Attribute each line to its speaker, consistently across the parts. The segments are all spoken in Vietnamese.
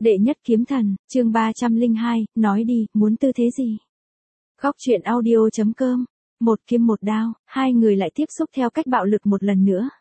Speaker 1: Đệ nhất kiếm thần, chương 302, nói đi, muốn tư thế gì? Góc truyện audio.com, một kiếm một đao, hai người lại tiếp xúc theo cách bạo lực một lần nữa.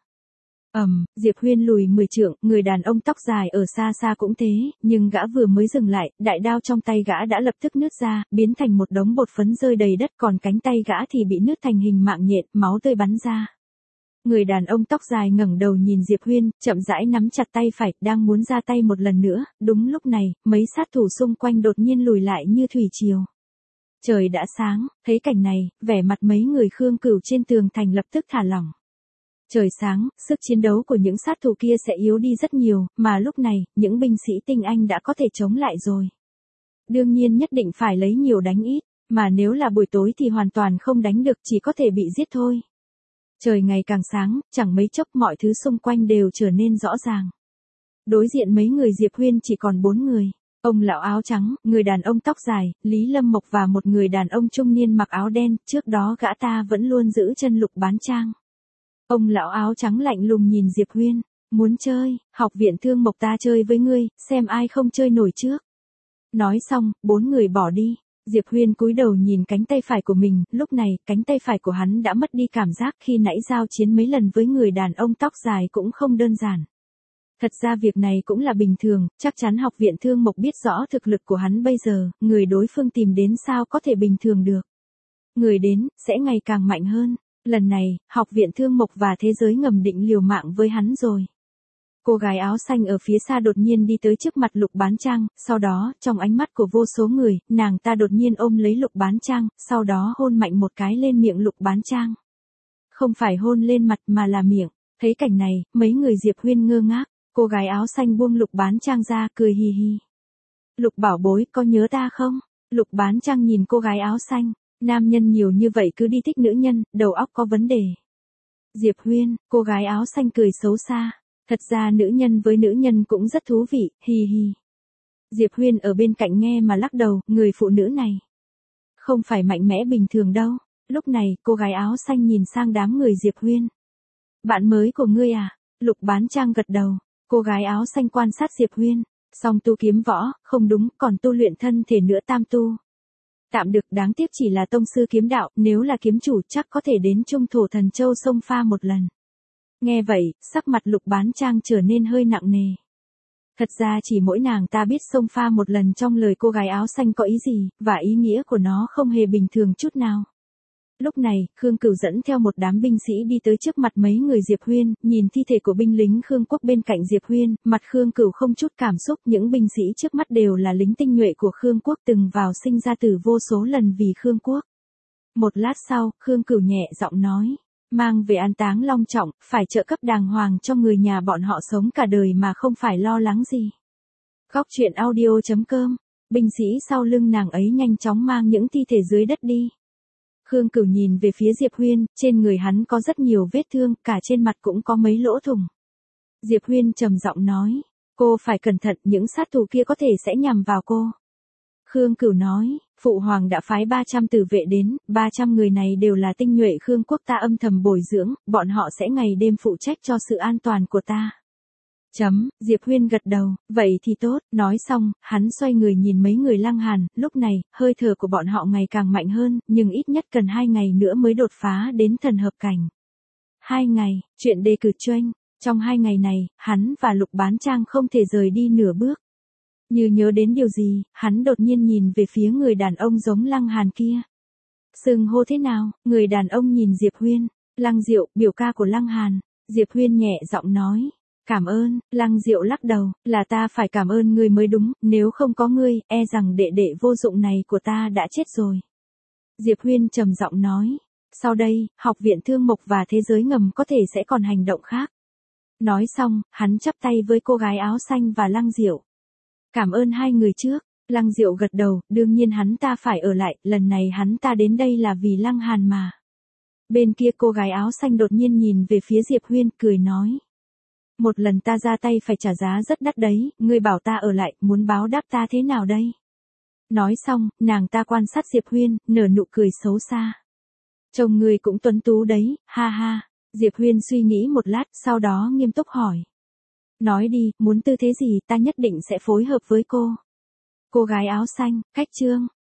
Speaker 1: Diệp Huyên lùi 10 trượng, người đàn ông tóc dài ở xa xa cũng thế, nhưng gã vừa mới dừng lại, đại đao trong tay gã đã lập tức nứt ra, biến thành một đống bột phấn rơi đầy đất, còn cánh tay gã thì bị nứt thành hình mạng nhện, máu tươi bắn ra. Người đàn ông tóc dài ngẩng đầu nhìn Diệp Huyên, chậm rãi nắm chặt tay phải, đang muốn ra tay một lần nữa, đúng lúc này, mấy sát thủ xung quanh đột nhiên lùi lại như thủy triều. Trời đã sáng, thấy cảnh này, vẻ mặt mấy người Khương Cửu trên tường thành lập tức thả lỏng. Trời sáng, sức chiến đấu của những sát thủ kia sẽ yếu đi rất nhiều, mà lúc này, những binh sĩ tinh anh đã có thể chống lại rồi. Đương nhiên nhất định phải lấy nhiều đánh ít, mà nếu là buổi tối thì hoàn toàn không đánh được, chỉ có thể bị giết thôi. Trời ngày càng sáng, chẳng mấy chốc mọi thứ xung quanh đều trở nên rõ ràng. Đối diện mấy người Diệp Huyên chỉ còn 4 người. Ông lão áo trắng, người đàn ông tóc dài, Lý Lâm Mộc và một người đàn ông trung niên mặc áo đen, trước đó gã ta vẫn luôn giữ chân Lục Bán Trang. Ông lão áo trắng lạnh lùng nhìn Diệp Huyên, muốn chơi, học viện Thương Mộc ta chơi với ngươi, xem ai không chơi nổi trước. Nói xong, 4 người bỏ đi. Diệp Huyên cúi đầu nhìn cánh tay phải của mình, lúc này, cánh tay phải của hắn đã mất đi cảm giác khi nãy giao chiến mấy lần với người đàn ông tóc dài cũng không đơn giản. Thật ra việc này cũng là bình thường, chắc chắn học viện Thương Mộc biết rõ thực lực của hắn bây giờ, người đối phương tìm đến sao có thể bình thường được. Người đến, sẽ ngày càng mạnh hơn. Lần này, học viện Thương Mộc và thế giới ngầm định liều mạng với hắn rồi. Cô gái áo xanh ở phía xa đột nhiên đi tới trước mặt Lục Bán Trang, sau đó, trong ánh mắt của vô số người, nàng ta đột nhiên ôm lấy Lục Bán Trang, sau đó hôn mạnh một cái lên miệng Lục Bán Trang. Không phải hôn lên mặt mà là miệng. Thấy cảnh này, mấy người Diệp Huyên ngơ ngác, cô gái áo xanh buông Lục Bán Trang ra, cười hì hì. Lục bảo bối, có nhớ ta không? Lục Bán Trang nhìn cô gái áo xanh, nam nhân nhiều như vậy cứ đi thích nữ nhân, đầu óc có vấn đề. Diệp Huyên, cô gái áo xanh cười xấu xa. Thật ra nữ nhân với nữ nhân cũng rất thú vị, hì hì. Diệp Huyên ở bên cạnh nghe mà lắc đầu, người phụ nữ này không phải mạnh mẽ bình thường đâu. Lúc này, cô gái áo xanh nhìn sang đám người Diệp Huyên. Bạn mới của ngươi à? Lục Bán Trang gật đầu. Cô gái áo xanh quan sát Diệp Huyên. Song tu kiếm võ, không đúng, còn tu luyện thân thể nữa tam tu. Tạm được, đáng tiếc chỉ là tông sư kiếm đạo, nếu là kiếm chủ chắc có thể đến Trung Thổ Thần Châu xông pha một lần. Nghe vậy, sắc mặt Lục Bán Trang trở nên hơi nặng nề. Thật ra chỉ mỗi nàng ta biết xông pha một lần trong lời cô gái áo xanh có ý gì, và ý nghĩa của nó không hề bình thường chút nào. Lúc này, Khương Cửu dẫn theo một đám binh sĩ đi tới trước mặt mấy người Diệp Huyên, nhìn thi thể của binh lính Khương Quốc bên cạnh Diệp Huyên, mặt Khương Cửu không chút cảm xúc, những binh sĩ trước mắt đều là lính tinh nhuệ của Khương Quốc từng vào sinh ra tử vô số lần vì Khương Quốc. Một lát sau, Khương Cửu nhẹ giọng nói. Mang về an táng long trọng, phải trợ cấp đàng hoàng cho người nhà bọn họ sống cả đời mà không phải lo lắng gì. Góc truyện audio.com, binh sĩ sau lưng nàng ấy nhanh chóng mang những thi thể dưới đất đi. Khương Cửu nhìn về phía Diệp Huyên, trên người hắn có rất nhiều vết thương, cả trên mặt cũng có mấy lỗ thủng. Diệp Huyên trầm giọng nói, cô phải cẩn thận, những sát thủ kia có thể sẽ nhằm vào cô. Khương Cửu nói, Phụ Hoàng đã phái 300 tử vệ đến, 300 người này đều là tinh nhuệ Khương Quốc ta âm thầm bồi dưỡng, bọn họ sẽ ngày đêm phụ trách cho sự an toàn của ta. Diệp Huyên gật đầu, vậy thì tốt, nói xong, hắn xoay người nhìn mấy người Lăng Hàn, lúc này, hơi thở của bọn họ ngày càng mạnh hơn, nhưng ít nhất cần 2 ngày nữa mới đột phá đến thần hợp cảnh. 2 ngày, chuyện đề cử choanh, trong 2 ngày này, hắn và Lục Bán Trang không thể rời đi nửa bước. Như nhớ đến điều gì, hắn đột nhiên nhìn về phía người đàn ông giống Lăng Hàn kia. Xưng hô thế nào? Người đàn ông nhìn Diệp Huyên. Lăng Diệu, biểu ca của Lăng Hàn. Diệp Huyên nhẹ giọng nói. Cảm ơn. Lăng Diệu lắc đầu, là ta phải cảm ơn ngươi mới đúng, nếu không có ngươi, e rằng đệ đệ vô dụng này của ta đã chết rồi. Diệp Huyên trầm giọng nói. Sau đây, học viện Thương Mộc và thế giới ngầm có thể sẽ còn hành động khác. Nói xong, hắn chắp tay với cô gái áo xanh và Lăng Diệu. Cảm ơn hai người trước. Lăng Diệu gật đầu, đương nhiên hắn ta phải ở lại, lần này hắn ta đến đây là vì Lăng Hàn mà. Bên kia cô gái áo xanh đột nhiên nhìn về phía Diệp Huyên, cười nói. Một lần ta ra tay phải trả giá rất đắt đấy, ngươi bảo ta ở lại, muốn báo đáp ta thế nào đây? Nói xong, nàng ta quan sát Diệp Huyên, nở nụ cười xấu xa. Chồng ngươi cũng tuấn tú đấy, ha ha. Diệp Huyên suy nghĩ một lát, sau đó nghiêm túc hỏi. Nói đi, muốn tư thế gì ta nhất định sẽ phối hợp với cô. Cô gái áo xanh, cách chương.